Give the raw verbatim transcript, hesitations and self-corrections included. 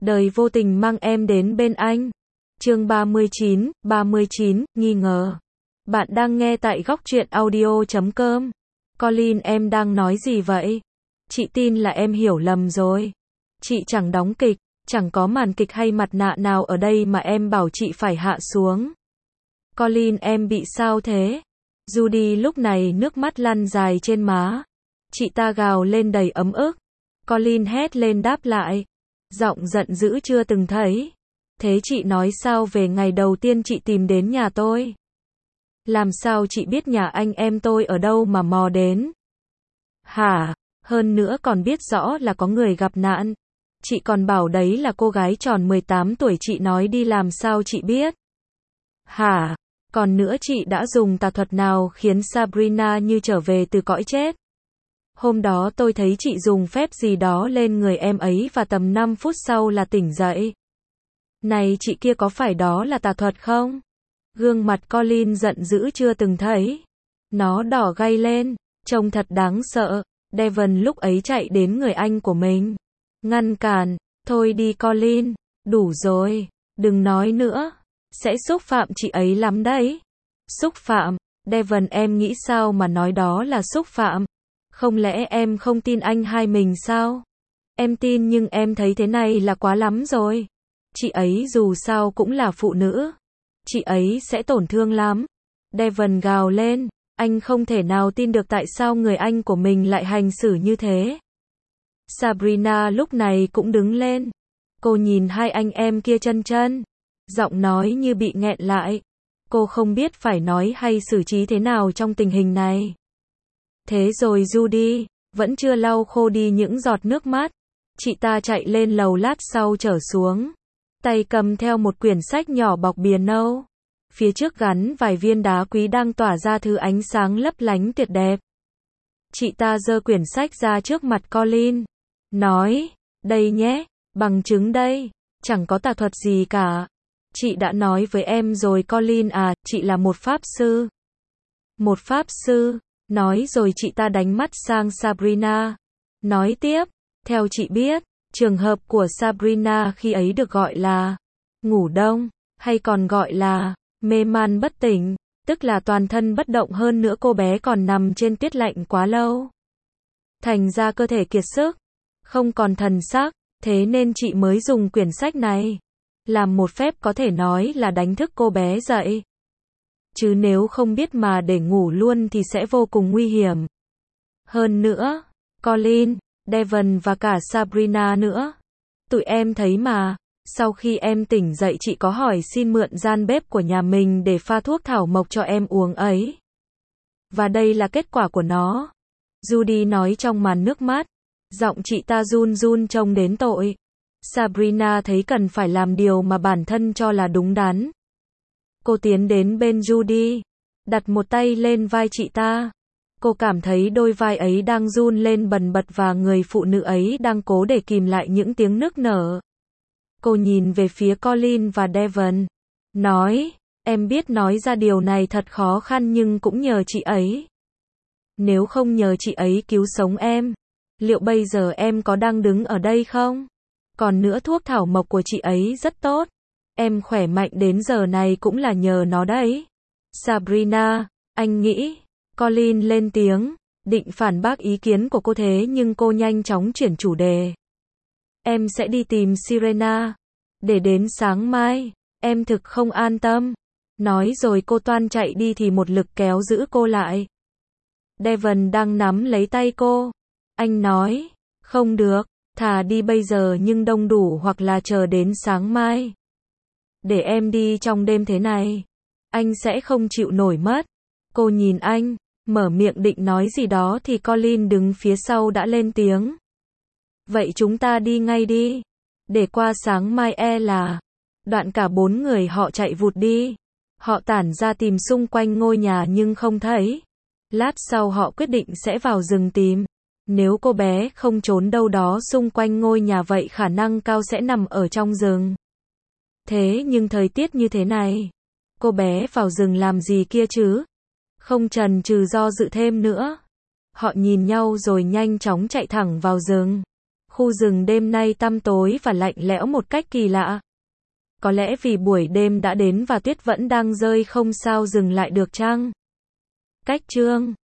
Đời vô tình mang em đến bên anh. Chương ba mươi chín, ba mươi chín, nghi ngờ. Bạn đang nghe tại góc truyện audio chấm com. Colin, em đang nói gì vậy? Chị tin là em hiểu lầm rồi. Chị chẳng đóng kịch, chẳng có màn kịch hay mặt nạ nào ở đây mà em bảo chị phải hạ xuống. Colin, em bị sao thế? Judy lúc này nước mắt lăn dài trên má. Chị ta gào lên đầy ấm ức. Colin hét lên đáp lại. Giọng giận dữ chưa từng thấy. Thế chị nói sao về ngày đầu tiên chị tìm đến nhà tôi? Làm sao chị biết nhà anh em tôi ở đâu mà mò đến? Hả? Hơn nữa còn biết rõ là có người gặp nạn. Chị còn bảo đấy là cô gái tròn mười tám tuổi, chị nói đi, làm sao chị biết? Hả? Còn nữa, chị đã dùng tà thuật nào khiến Sabrina như trở về từ cõi chết? Hôm đó tôi thấy chị dùng phép gì đó lên người em ấy và tầm năm phút sau là tỉnh dậy. Này chị, kia có phải đó là tà thuật không? Gương mặt Colin giận dữ chưa từng thấy. Nó đỏ gay lên, trông thật đáng sợ. Devon lúc ấy chạy đến người anh của mình. Ngăn cản, thôi đi Colin, đủ rồi, đừng nói nữa. Sẽ xúc phạm chị ấy lắm đấy. Xúc phạm? Devon, em nghĩ sao mà nói đó là xúc phạm? Không lẽ em không tin anh hai mình sao? Em tin, nhưng em thấy thế này là quá lắm rồi. Chị ấy dù sao cũng là phụ nữ. Chị ấy sẽ tổn thương lắm. Devon gào lên. Anh không thể nào tin được tại sao người anh của mình lại hành xử như thế. Sabrina lúc này cũng đứng lên. Cô nhìn hai anh em kia chân chân. Giọng nói như bị nghẹn lại. Cô không biết phải nói hay xử trí thế nào trong tình hình này. Thế rồi Judy vẫn chưa lau khô đi những giọt nước mắt. Chị ta chạy lên lầu lát sau trở xuống. Tay cầm theo một quyển sách nhỏ bọc bìa nâu. Phía trước gắn vài viên đá quý đang tỏa ra thứ ánh sáng lấp lánh tuyệt đẹp. Chị ta giơ quyển sách ra trước mặt Colin. Nói, đây nhé, bằng chứng đây, chẳng có tà thuật gì cả. Chị đã nói với em rồi Colin à, chị là một pháp sư. Một pháp sư, nói rồi chị ta đánh mắt sang Sabrina. Nói tiếp, theo chị biết, trường hợp của Sabrina khi ấy được gọi là ngủ đông, hay còn gọi là mê man bất tỉnh, tức là toàn thân bất động, hơn nữa cô bé còn nằm trên tuyết lạnh quá lâu. Thành ra cơ thể kiệt sức, không còn thần sắc, thế nên chị mới dùng quyển sách này làm một phép có thể nói là đánh thức cô bé dậy. Chứ nếu không biết mà để ngủ luôn thì sẽ vô cùng nguy hiểm. Hơn nữa, Colin, Devon và cả Sabrina nữa. Tụi em thấy mà, sau khi em tỉnh dậy chị có hỏi xin mượn gian bếp của nhà mình để pha thuốc thảo mộc cho em uống ấy. Và đây là kết quả của nó. Judy nói trong màn nước mắt. Giọng chị ta run run trông đến tội. Sabrina thấy cần phải làm điều mà bản thân cho là đúng đắn. Cô tiến đến bên Judy, đặt một tay lên vai chị ta. Cô cảm thấy đôi vai ấy đang run lên bần bật và người phụ nữ ấy đang cố để kìm lại những tiếng nức nở. Cô nhìn về phía Colin và Devon. Nói, em biết nói ra điều này thật khó khăn nhưng cũng nhờ chị ấy. Nếu không nhờ chị ấy cứu sống em, liệu bây giờ em có đang đứng ở đây không? Còn nữa, thuốc thảo mộc của chị ấy rất tốt. Em khỏe mạnh đến giờ này cũng là nhờ nó đấy. Sabrina, anh nghĩ. Colin lên tiếng, định phản bác ý kiến của cô, thế nhưng cô nhanh chóng chuyển chủ đề. Em sẽ đi tìm Sirena. Để đến sáng mai, em thực không an tâm. Nói rồi cô toan chạy đi thì một lực kéo giữ cô lại. Devon đang nắm lấy tay cô. Anh nói, không được, thà đi bây giờ nhưng đông đủ hoặc là chờ đến sáng mai. Để em đi trong đêm thế này, anh sẽ không chịu nổi mất. Cô nhìn anh, mở miệng định nói gì đó thì Colin đứng phía sau đã lên tiếng. Vậy chúng ta đi ngay đi. Để qua sáng mai e là. Đoạn cả bốn người họ chạy vụt đi. Họ tản ra tìm xung quanh ngôi nhà nhưng không thấy. Lát sau họ quyết định sẽ vào rừng tìm. Nếu cô bé không trốn đâu đó xung quanh ngôi nhà vậy khả năng cao sẽ nằm ở trong rừng. Thế nhưng thời tiết như thế này, cô bé vào rừng làm gì kia chứ? Không chần chừ do dự thêm nữa. Họ nhìn nhau rồi nhanh chóng chạy thẳng vào rừng. Khu rừng đêm nay tăm tối và lạnh lẽo một cách kỳ lạ. Có lẽ vì buổi đêm đã đến và tuyết vẫn đang rơi không sao dừng lại được chăng? Cách chương